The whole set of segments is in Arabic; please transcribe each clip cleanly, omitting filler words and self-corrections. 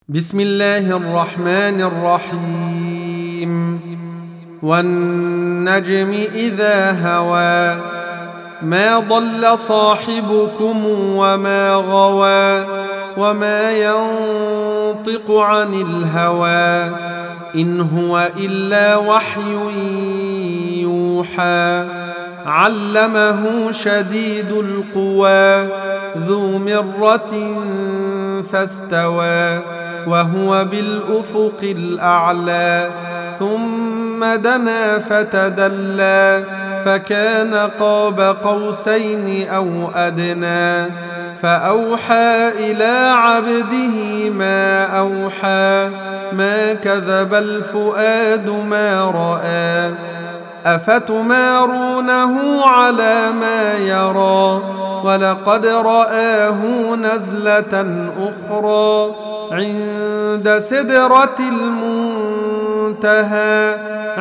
بسم الله الرحمن الرحيم والنجم إذا هوى ما ضل صاحبكم وما غوى وما ينطق عن الهوى إن هو إلا وحي يوحى علمه شديد القوى ذو مرة فاستوى وهو بالأفق الأعلى ثم دنا فتدلى فكان قاب قوسين أو أدنى فأوحى إلى عبده ما أوحى ما كذب الفؤاد ما رأى أفتمارونه على ما يرى ولقد رآه نزلة أخرى عند سدرة المنتهى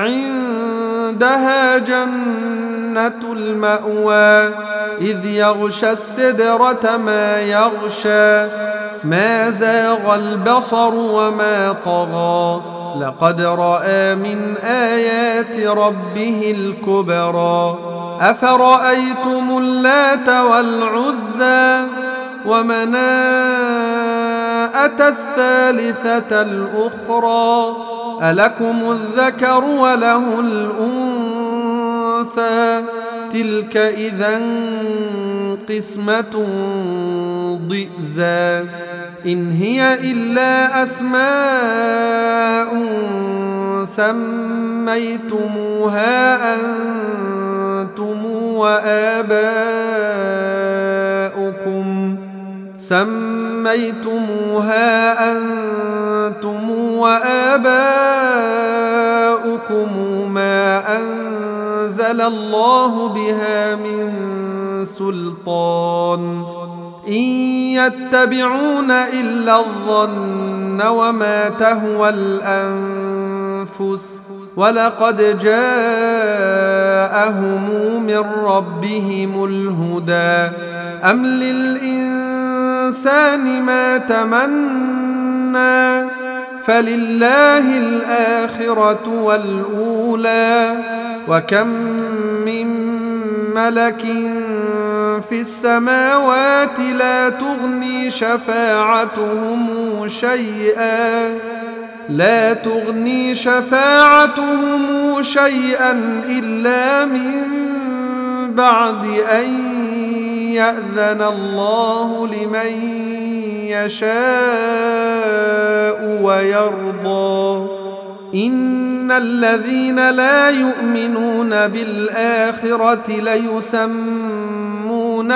عندها جنة المأوى إذ يغشى السدرة ما يغشى ما زاغ البصر وما طغى لقد رأى من آيات ربه الكبرى أفرأيتم اللات والعزى ومناءة الثالثة الأخرى ألكم الذكر وله الأنثى تلك إذا قسمة ضئزى إن هي إلا أسماء سميتموها أنتم وآباؤكم ما أنزل الله بها من سلطان إن يتبعون إلا الظن وما تهوى الأنفس ولقد جاءهم من ربهم الهدى أم للإنسان ما تمنى فلله الآخرة والأولى وكم من ملك في السماوات لا تغني شفاعتهم شيئا إلا من بعد أن يأذن الله لمن يشاء ويرضى إن الذين لا يؤمنون بالآخرة ليسمون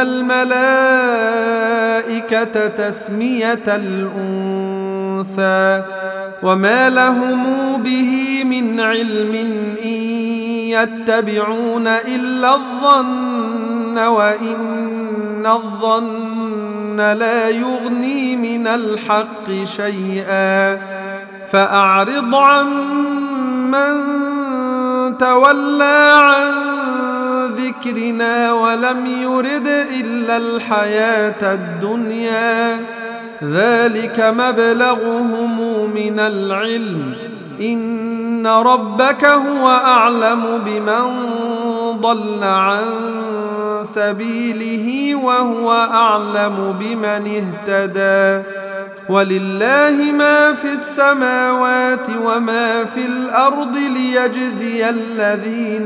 الملائكة تسمية الأنثى وما لهم به من علم إن يتبعون إلا الظن وإن الظن لا يغني من الحق شيئا فأعرض عن من تولى عن ذكرنا ولم يرد إلا الحياة الدنيا ذلك مبلغهم من العلم إن ربك هو أعلم بمن ضل عن سبيله وهو أعلم بمن اهتدى ولله ما في السماوات وما في الأرض ليجزي الذين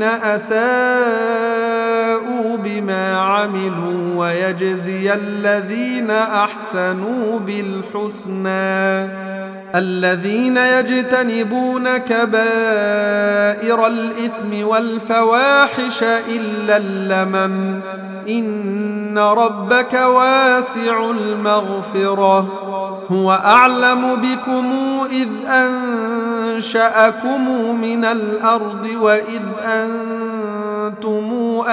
أساءوا بما عملوا ويجزي الذين أحسنوا بالحسنى الذين يجتنبون كبائر الإثم والفواحش إلا اللمم إن ربك واسع المغفرة هو أعلم بكم إذ أنشأكم من الأرض وإذ أنتم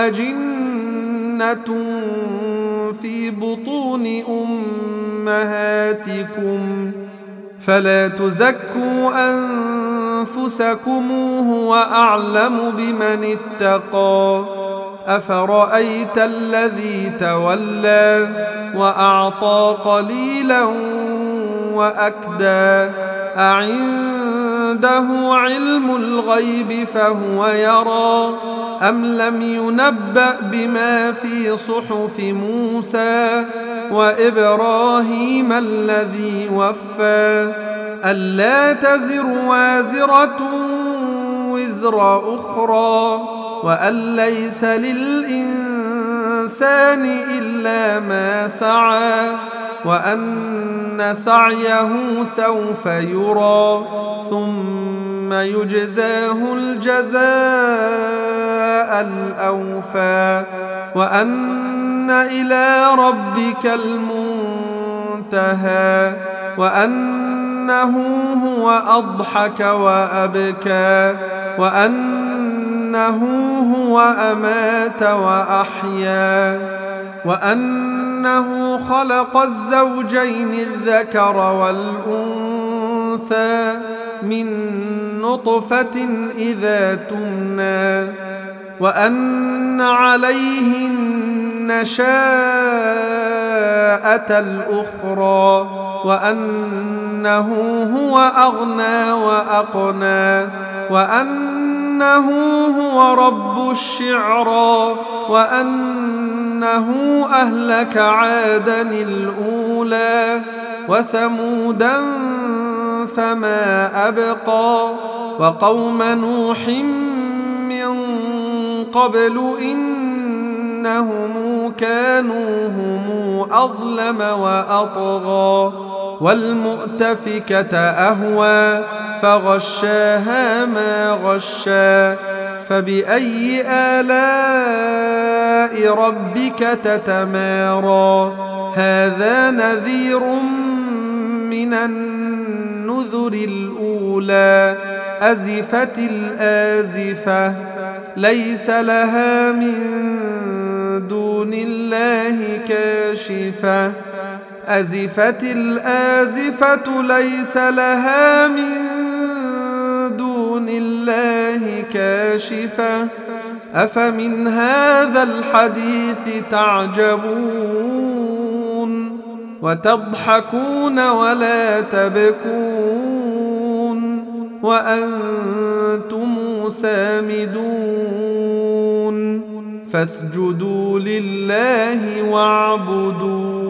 أجنة في بطون أمهاتكم فلا تزكوا أنفسكم هو أعلم بمن اتقى أفرأيت الذي تولى وأعطى قليلا وأكدى أعنده علم الغيب فهو يرى أم لم ينبأ بما في صحف موسى وإبراهيم الذي وفى ألا تزر وازرة وزر أخرى وأن ليس للإنسان إلا ما سعى وأن سعيه سوف يرى ثم يجزاه الجزاء الأوفى وأن إلى ربك المنتهى وأنه هو أضحك وأبكى وأنه هو أمات وأحيا وأنه خلق الزوجين الذكر والأنثى من نطفة إذا تمنى وأن عليه النشاءة الأخرى وأنه هو أغنى وأقنى وأنه هو رب الشعرى وأنه أهلك عادا الأولى وثمودا فما أبقى وقوم نوح من قبل إنهم كانوا هم أظلم وأطغى والمؤتفكة أهوى فغشاها ما غشا فبأي آلاء ربك تتمارى هذا نذير من النذر الأولى أزفت الآزفة ليس لها من دون الله كاشفة أزفت الآزفة ليس لها من دون الله كاشفة أفمن هذا الحديث تعجبون وتضحكون ولا تبكون وأنتم سامدون فاسجدوا لله واعبدوا